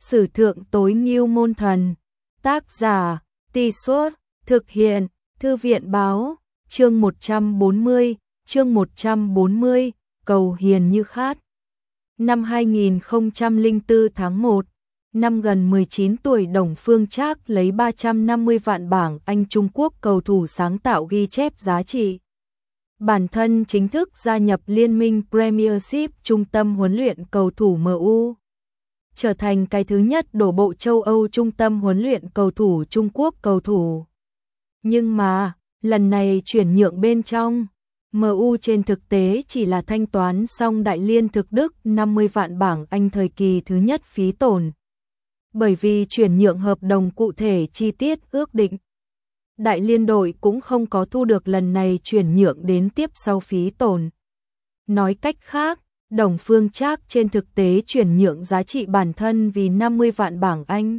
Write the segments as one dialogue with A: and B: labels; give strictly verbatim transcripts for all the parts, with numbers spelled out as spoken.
A: Sử thượng tối ngưu môn thần. Tác giả, Tì Suốt, thực hiện, Thư viện báo, chương một trăm bốn mươi, chương một trăm bốn mươi, cầu hiền như khát. Năm hai nghìn không trăm lẻ bốn tháng một, năm gần mười chín tuổi Đồng Phương Trác lấy ba trăm năm mươi vạn bảng Anh Trung Quốc cầu thủ sáng tạo ghi chép giá trị. Bản thân chính thức gia nhập Liên minh Premiership trung tâm huấn luyện cầu thủ em u. Trở thành cái thứ nhất đổ bộ châu Âu trung tâm huấn luyện cầu thủ Trung Quốc cầu thủ. Nhưng mà, lần này chuyển nhượng bên trong, em u trên thực tế chỉ là thanh toán xong Đại Liên thực Đức năm mươi vạn bảng Anh thời kỳ thứ nhất phí tổn. Bởi vì chuyển nhượng hợp đồng cụ thể chi tiết ước định, Đại Liên đội cũng không có thu được lần này chuyển nhượng đến tiếp sau phí tổn. Nói cách khác, Đồng Phương Trác trên thực tế chuyển nhượng giá trị bản thân vì năm mươi vạn bảng Anh.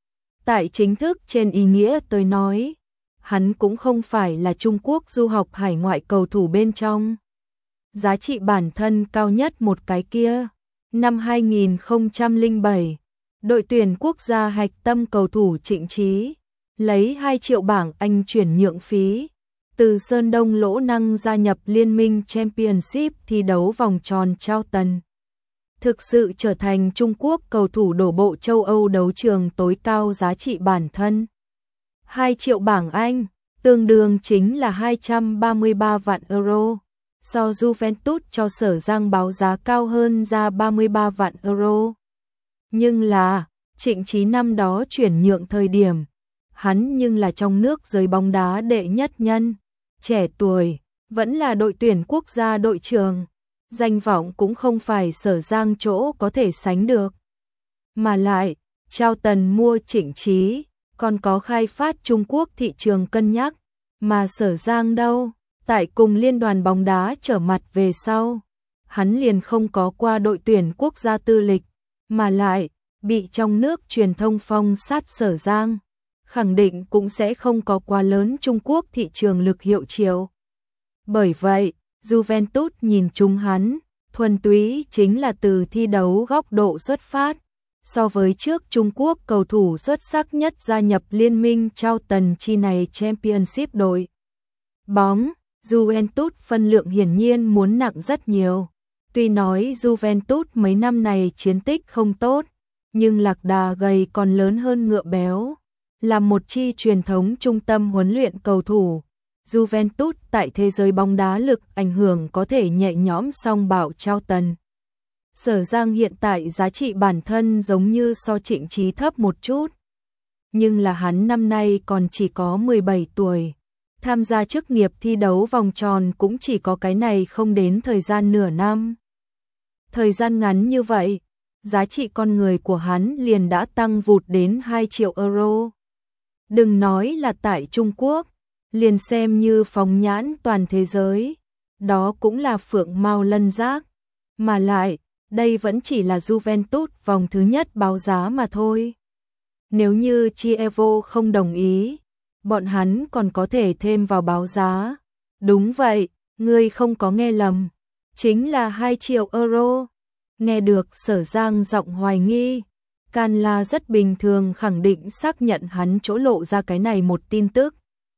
A: Tại chính thức trên ý nghĩa tôi nói, hắn cũng không phải là Trung Quốc du học hải ngoại cầu thủ bên trong. Giá trị bản thân cao nhất một cái kia. Năm hai nghìn không trăm lẻ bảy, đội tuyển quốc gia hạch tâm cầu thủ Trịnh Trí lấy hai triệu bảng Anh chuyển nhượng phí, từ Sơn Đông Lỗ Năng gia nhập Liên minh Championship thi đấu vòng tròn trao tần. Thực sự trở thành Trung Quốc cầu thủ đổ bộ châu Âu đấu trường tối cao giá trị bản thân. hai triệu bảng Anh, tương đương chính là hai trăm ba mươi ba vạn euro. So Juventus cho Sở Giang báo giá cao hơn ra ba mươi ba vạn euro. Nhưng là, Trịnh Trí năm đó chuyển nhượng thời điểm, hắn nhưng là trong nước giới bóng đá đệ nhất nhân, trẻ tuổi, vẫn là đội tuyển quốc gia đội trưởng, danh vọng cũng không phải Sở Giang chỗ có thể sánh được. Mà lại, trao tần mua Trịnh Trí, còn có khai phát Trung Quốc thị trường cân nhắc, mà Sở Giang đâu, tại cùng liên đoàn bóng đá trở mặt về sau, hắn liền không có qua đội tuyển quốc gia tư lịch, mà lại, bị trong nước truyền thông phong sát Sở Giang, khẳng định cũng sẽ không có quá lớn Trung Quốc thị trường lực hiệu triệu. Bởi vậy, Juventus nhìn chung hắn, thuần túy chính là từ thi đấu góc độ xuất phát. So với trước Trung Quốc cầu thủ xuất sắc nhất gia nhập liên minh trao tần chi này Championship đội bóng, Juventus phân lượng hiển nhiên muốn nặng rất nhiều. Tuy nói Juventus mấy năm này chiến tích không tốt, nhưng lạc đà gầy còn lớn hơn ngựa béo. Là một chi truyền thống trung tâm huấn luyện cầu thủ, Juventus tại thế giới bóng đá lực ảnh hưởng có thể nhẹ nhõm song bảo trao tần. Sở Giang hiện tại giá trị bản thân giống như so Trịnh Trí thấp một chút. Nhưng là hắn năm nay còn chỉ có mười bảy tuổi. Tham gia chức nghiệp thi đấu vòng tròn cũng chỉ có cái này không đến thời gian nửa năm. Thời gian ngắn như vậy, giá trị con người của hắn liền đã tăng vụt đến hai triệu euro. Đừng nói là tại Trung Quốc, liền xem như phóng nhãn toàn thế giới, đó cũng là phượng mao lân giác. Mà lại, đây vẫn chỉ là Juventus vòng thứ nhất báo giá mà thôi. Nếu như Chievo không đồng ý, bọn hắn còn có thể thêm vào báo giá. Đúng vậy, ngươi không có nghe lầm, chính là hai triệu euro. Nghe được Sở Giang giọng hoài nghi, Can La rất bình thường khẳng định xác nhận hắn chỗ lộ ra cái này một tin tức.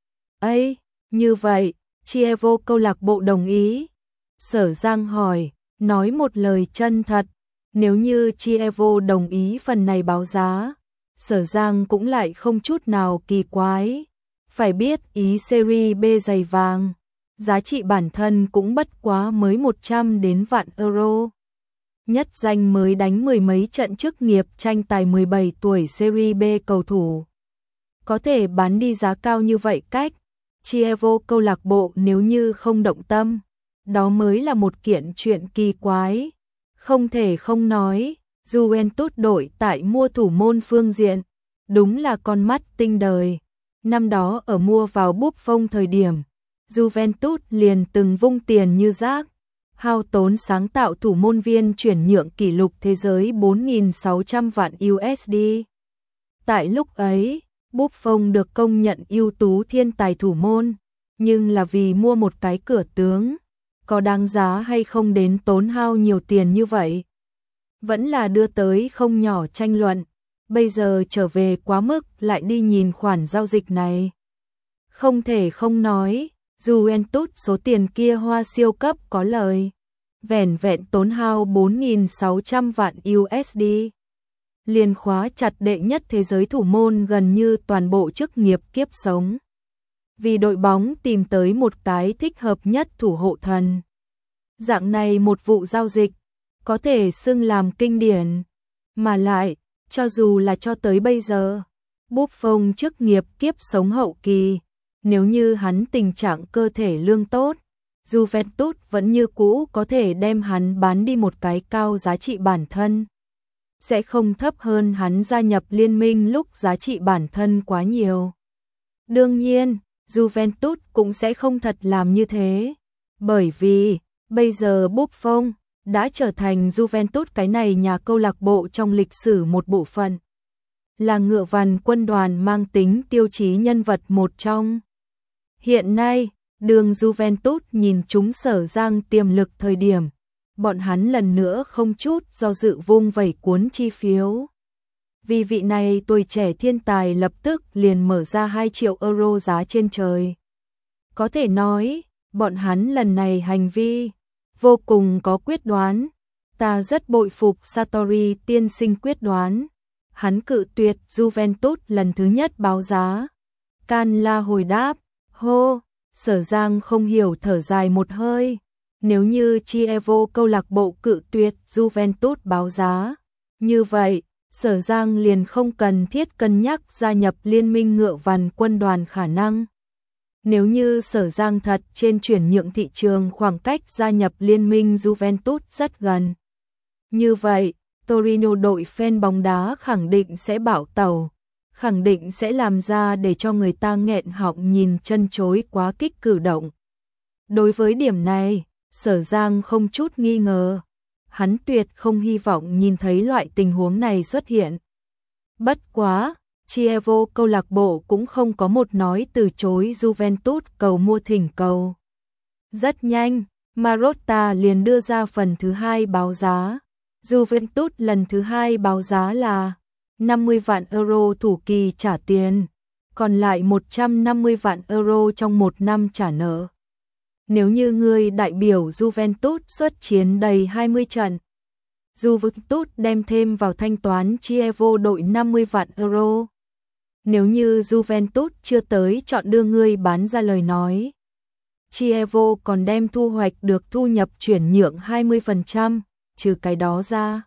A: Ây, như vậy, Chievo câu lạc bộ đồng ý. Sở Giang hỏi, nói một lời chân thật, nếu như Chievo đồng ý phần này báo giá, Sở Giang cũng lại không chút nào kỳ quái. Phải biết ý Serie B giày vàng, giá trị bản thân cũng bất quá mới một trăm đến vạn euro. Nhất danh mới đánh mười mấy trận chức nghiệp tranh tài mười bảy tuổi Serie B cầu thủ. Có thể bán đi giá cao như vậy cách, Chievo câu lạc bộ nếu như không động tâm, đó mới là một kiện chuyện kỳ quái. Không thể không nói, Juventus đội tại mua thủ môn phương diện, đúng là con mắt tinh đời. Năm đó ở mua vào Buffon thời điểm, Juventus liền từng vung tiền như rác, hao tốn sáng tạo thủ môn viên chuyển nhượng kỷ lục thế giới bốn nghìn sáu trăm vạn u ét đê. Tại lúc ấy, Buffon được công nhận ưu tú thiên tài thủ môn, nhưng là vì mua một cái cửa tướng, có đáng giá hay không đến tốn hao nhiều tiền như vậy? Vẫn là đưa tới không nhỏ tranh luận. bây giờ trở về quá mức lại đi nhìn khoản giao dịch này. Không thể không nói, Juventus số tiền kia hoa siêu cấp có lời, vẻn vẹn tốn hao bốn nghìn sáu trăm vạn u ét đê. Liền khóa chặt đệ nhất thế giới thủ môn gần như toàn bộ chức nghiệp kiếp sống. Vì đội bóng tìm tới một cái thích hợp nhất thủ hộ thần. Dạng này một vụ giao dịch, có thể xưng làm kinh điển. Mà lại, cho dù là cho tới bây giờ, Buffon chức nghiệp kiếp sống hậu kỳ, nếu như hắn tình trạng cơ thể lương tốt, Juventus vẫn như cũ có thể đem hắn bán đi một cái cao giá trị bản thân. Sẽ không thấp hơn hắn gia nhập liên minh lúc giá trị bản thân quá nhiều. Đương nhiên, Juventus cũng sẽ không thật làm như thế. Bởi vì, bây giờ Buffon đã trở thành Juventus cái này nhà câu lạc bộ trong lịch sử một bộ phận. Là ngựa vằn quân đoàn mang tính tiêu chí nhân vật một trong. Hiện nay, đường Juventus nhìn chúng Sở Giang tiềm lực thời điểm, bọn hắn lần nữa không chút do dự vung vẩy cuốn chi phiếu. Vì vị này tuổi trẻ thiên tài lập tức liền mở ra hai triệu euro giá trên trời. Có thể nói, bọn hắn lần này hành vi vô cùng có quyết đoán. Ta rất bội phục Sartori tiên sinh quyết đoán. Hắn cự tuyệt Juventus lần thứ nhất báo giá. Can La hồi đáp, hô, Sở Giang không hiểu thở dài một hơi. Nếu như Chievo câu lạc bộ cự tuyệt Juventus báo giá, như vậy, Sở Giang liền không cần thiết cân nhắc gia nhập liên minh ngựa vằn quân đoàn khả năng. Nếu như Sở Giang thật trên chuyển nhượng thị trường khoảng cách gia nhập liên minh Juventus rất gần. Như vậy, Torino đội fan bóng đá khẳng định sẽ bảo tẩu, khẳng định sẽ làm ra để cho người ta nghẹn họng nhìn chân chối quá kích cử động. Đối với điểm này, Sở Giang không chút nghi ngờ. Hắn tuyệt không hy vọng nhìn thấy loại tình huống này xuất hiện. Bất quá, Chievo câu lạc bộ cũng không có một nói từ chối Juventus cầu mua thỉnh cầu. Rất nhanh, Marotta liền đưa ra phần thứ hai báo giá. Juventus lần thứ hai báo giá là năm mươi vạn euro thủ kỳ trả tiền, còn lại một trăm năm mươi vạn euro trong một năm trả nợ. Nếu như người đại biểu Juventus xuất chiến đầy hai mươi trận, Juventus đem thêm vào thanh toán Chievo đội năm mươi vạn euro. Nếu như Juventus chưa tới chọn đưa người bán ra lời nói, Chievo còn đem thu hoạch được thu nhập chuyển nhượng hai mươi phần trăm, trừ cái đó ra.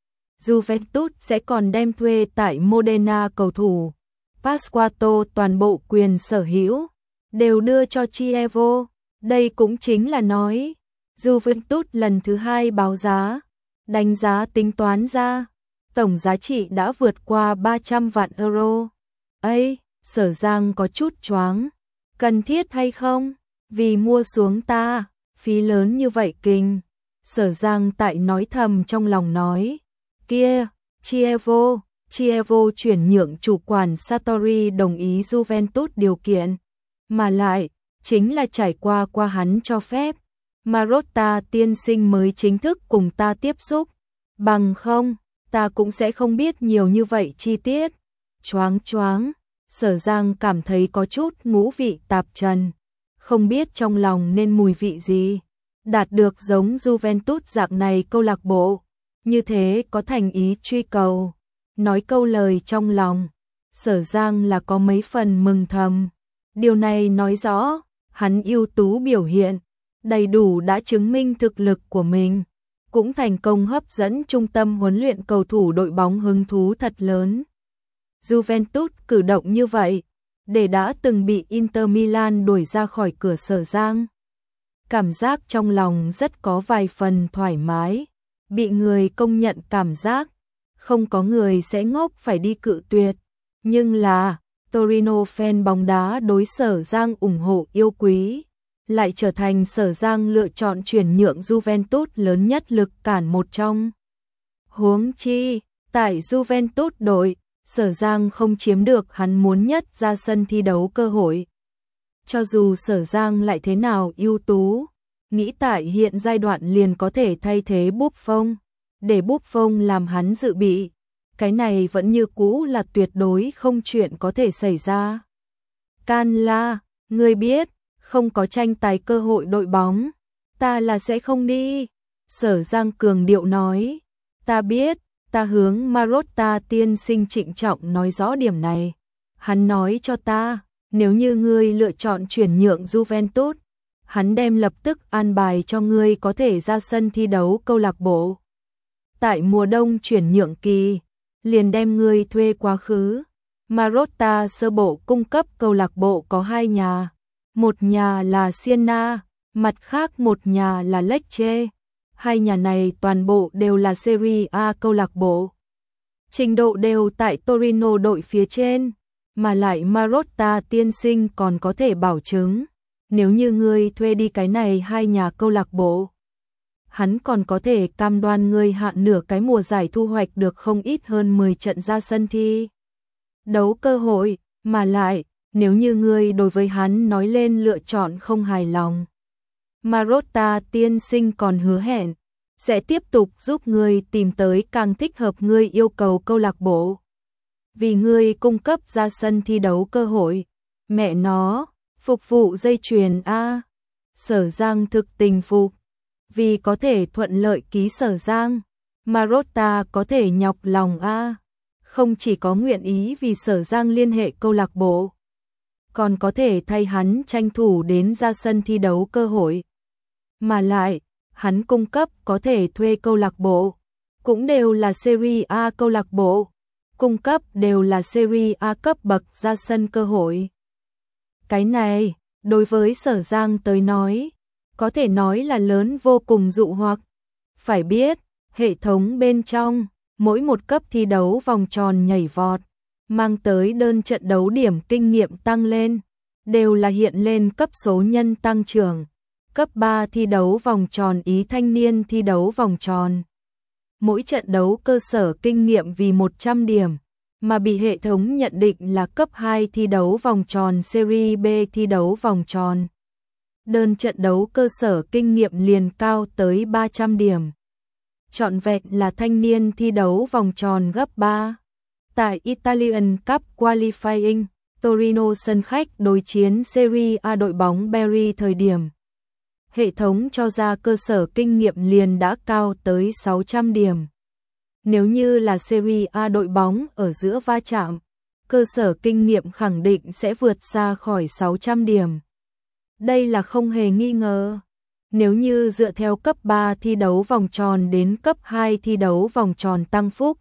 A: Juventus sẽ còn đem thuê tại Modena cầu thủ Pasquato toàn bộ quyền sở hữu, đều đưa cho Chievo. Đây cũng chính là nói, Juventus lần thứ hai báo giá, đánh giá tính toán ra, tổng giá trị đã vượt qua ba trăm vạn euro. Ây, Sở Giang có chút choáng, cần thiết hay không? Vì mua xuống ta, phí lớn như vậy kinh. Sở Giang tại nói thầm trong lòng nói, kia, Chievo, Chievo chuyển nhượng chủ quản Sartori đồng ý Juventus điều kiện, mà lại, chính là trải qua qua hắn cho phép, Marotta tiên sinh mới chính thức cùng ta tiếp xúc, bằng không, ta cũng sẽ không biết nhiều như vậy chi tiết. Choáng choáng, Sở Giang cảm thấy có chút ngũ vị tạp trần, không biết trong lòng nên mùi vị gì, đạt được giống Juventus dạng này câu lạc bộ, như thế có thành ý truy cầu, nói câu lời trong lòng, Sở Giang là có mấy phần mừng thầm, điều này nói rõ, hắn ưu tú biểu hiện, đầy đủ đã chứng minh thực lực của mình, cũng thành công hấp dẫn trung tâm huấn luyện cầu thủ đội bóng hứng thú thật lớn. Juventus cử động như vậy, để đã từng bị Inter Milan đuổi ra khỏi cửa Sở Giang. Cảm giác trong lòng rất có vài phần thoải mái, bị người công nhận cảm giác, không có người sẽ ngốc phải đi cự tuyệt, nhưng là Torino fan bóng đá đối Sở Giang ủng hộ yêu quý, lại trở thành Sở Giang lựa chọn chuyển nhượng Juventus lớn nhất lực cản một trong. Huống chi, tại Juventus đội, Sở Giang không chiếm được hắn muốn nhất ra sân thi đấu cơ hội. Cho dù Sở Giang lại thế nào ưu tú, nghĩ tại hiện giai đoạn liền có thể thay thế Buffon, để Buffon làm hắn dự bị. cái này vẫn như cũ là tuyệt đối không chuyện có thể xảy ra. Can La, ngươi biết, không có tranh tài cơ hội đội bóng, ta là sẽ không đi. Sở Giang cường điệu nói, ta biết, ta hướng Marotta tiên sinh trịnh trọng nói rõ điểm này. Hắn nói cho ta, nếu như ngươi lựa chọn chuyển nhượng Juventus, hắn đem lập tức an bài cho ngươi có thể ra sân thi đấu câu lạc bộ. Tại mùa đông chuyển nhượng kỳ, liền đem ngươi thuê quá khứ. Marotta sơ bộ cung cấp câu lạc bộ có hai nhà, một nhà là Siena, mặt khác một nhà là Lecce. Hai nhà này toàn bộ đều là Serie A câu lạc bộ. Trình độ đều tại Torino đội phía trên, mà lại Marotta tiên sinh còn có thể bảo chứng, nếu như ngươi thuê đi cái này hai nhà câu lạc bộ, hắn còn có thể cam đoan ngươi hạn nửa cái mùa giải thu hoạch được không ít hơn mười trận ra sân thi đấu cơ hội, mà lại, nếu như ngươi đối với hắn nói lên lựa chọn không hài lòng, Marotta tiên sinh còn hứa hẹn sẽ tiếp tục giúp ngươi tìm tới càng thích hợp ngươi yêu cầu câu lạc bộ. Vì ngươi cung cấp ra sân thi đấu cơ hội, mẹ nó, phục vụ dây chuyền a. Sở Giang thực tình phục, vì có thể thuận lợi ký Sở Giang, Marotta có thể nhọc lòng a, không chỉ có nguyện ý vì Sở Giang liên hệ câu lạc bộ, còn có thể thay hắn tranh thủ đến ra sân thi đấu cơ hội. Mà lại, hắn cung cấp có thể thuê câu lạc bộ, cũng đều là Serie A câu lạc bộ, cung cấp đều là Serie A cấp bậc ra sân cơ hội. Cái này, đối với Sở Giang tới nói, có thể nói là lớn vô cùng dụ hoặc. Phải biết, hệ thống bên trong, mỗi một cấp thi đấu vòng tròn nhảy vọt, mang tới đơn trận đấu điểm kinh nghiệm tăng lên, đều là hiện lên cấp số nhân tăng trưởng. Cấp ba thi đấu vòng tròn ý thanh niên thi đấu vòng tròn. Mỗi trận đấu cơ sở kinh nghiệm vì một trăm điểm, mà bị hệ thống nhận định là cấp hai thi đấu vòng tròn Serie B thi đấu vòng tròn. Đơn trận đấu cơ sở kinh nghiệm liền cao tới ba trăm điểm. Trọn vẹn là thanh niên thi đấu vòng tròn gấp ba. Tại Italian Cup Qualifying, Torino sân khách đối chiến Serie A đội bóng Bari thời điểm, hệ thống cho ra cơ sở kinh nghiệm liền đã cao tới sáu trăm điểm. Nếu như là Serie A đội bóng ở giữa va chạm, cơ sở kinh nghiệm khẳng định sẽ vượt xa khỏi sáu trăm điểm. Đây là không hề nghi ngờ. Nếu như dựa theo cấp ba thi đấu vòng tròn đến cấp hai thi đấu vòng tròn tăng phúc,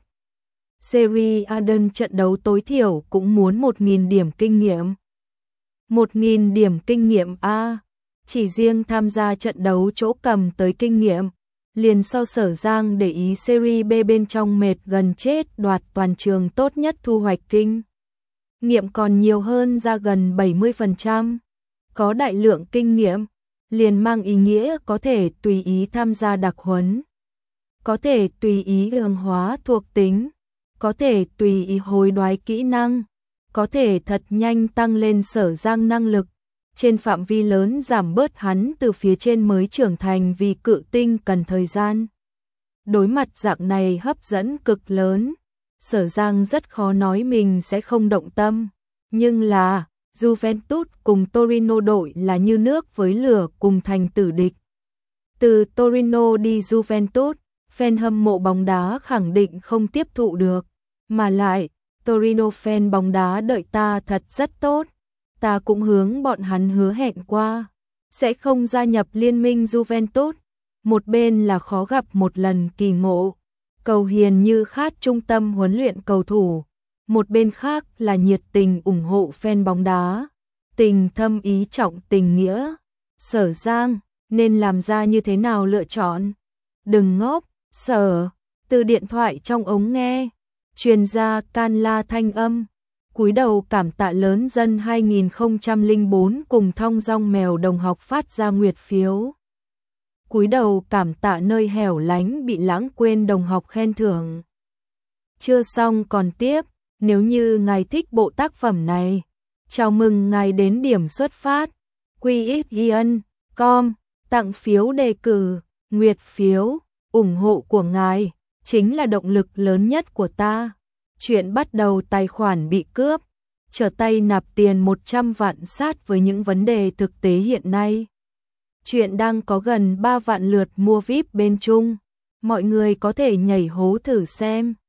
A: Serie A đơn trận đấu tối thiểu cũng muốn một nghìn điểm kinh nghiệm. một nghìn điểm kinh nghiệm A. Chỉ riêng tham gia trận đấu chỗ cầm tới kinh nghiệm, liền sau Sở Giang để ý Serie B bên trong mệt gần chết đoạt toàn trường tốt nhất thu hoạch kinh nghiệm còn nhiều hơn ra gần bảy mươi phần trăm. Có đại lượng kinh nghiệm, liền mang ý nghĩa có thể tùy ý tham gia đặc huấn, có thể tùy ý cường hóa thuộc tính, có thể tùy ý hối đoái kỹ năng, có thể thật nhanh tăng lên Sở Giang năng lực. Trên phạm vi lớn giảm bớt hắn từ phía trên mới trưởng thành vì cự tinh cần thời gian. Đối mặt dạng này hấp dẫn cực lớn, Sở Giang rất khó nói mình sẽ không động tâm. Nhưng là, Juventus cùng Torino đội là như nước với lửa cùng thành tử địch. Từ Torino đi Juventus, fan hâm mộ bóng đá khẳng định không tiếp thụ được. Mà lại, Torino fan bóng đá đợi ta thật rất tốt. Ta cũng hướng bọn hắn hứa hẹn qua, sẽ không gia nhập liên minh Juventus. Một bên là khó gặp một lần kỳ ngộ, cầu hiền như khát trung tâm huấn luyện cầu thủ. Một bên khác là nhiệt tình ủng hộ fan bóng đá, tình thâm ý trọng tình nghĩa. Sở Giang, nên làm ra như thế nào lựa chọn? Đừng ngốc, Sở, từ điện thoại trong ống nghe, truyền ra Can La thanh âm. Cúi đầu cảm tạ lớn dân hai nghìn không trăm lẻ bốn cùng thong dong mèo đồng học phát ra nguyệt phiếu. Cúi đầu cảm tạ nơi hẻo lánh bị lãng quên đồng học khen thưởng. Chưa xong còn tiếp, nếu như ngài thích bộ tác phẩm này, chào mừng ngài đến điểm xuất phát. quy ích ian chấm com, tặng phiếu đề cử, nguyệt phiếu, ủng hộ của ngài chính là động lực lớn nhất của ta. Chuyện bắt đầu tài khoản bị cướp, trở tay nạp tiền một trăm vạn sát với những vấn đề thực tế hiện nay. Chuyện đang có gần ba vạn lượt mua vi ai pi bên Trung. Mọi người có thể nhảy hố thử xem.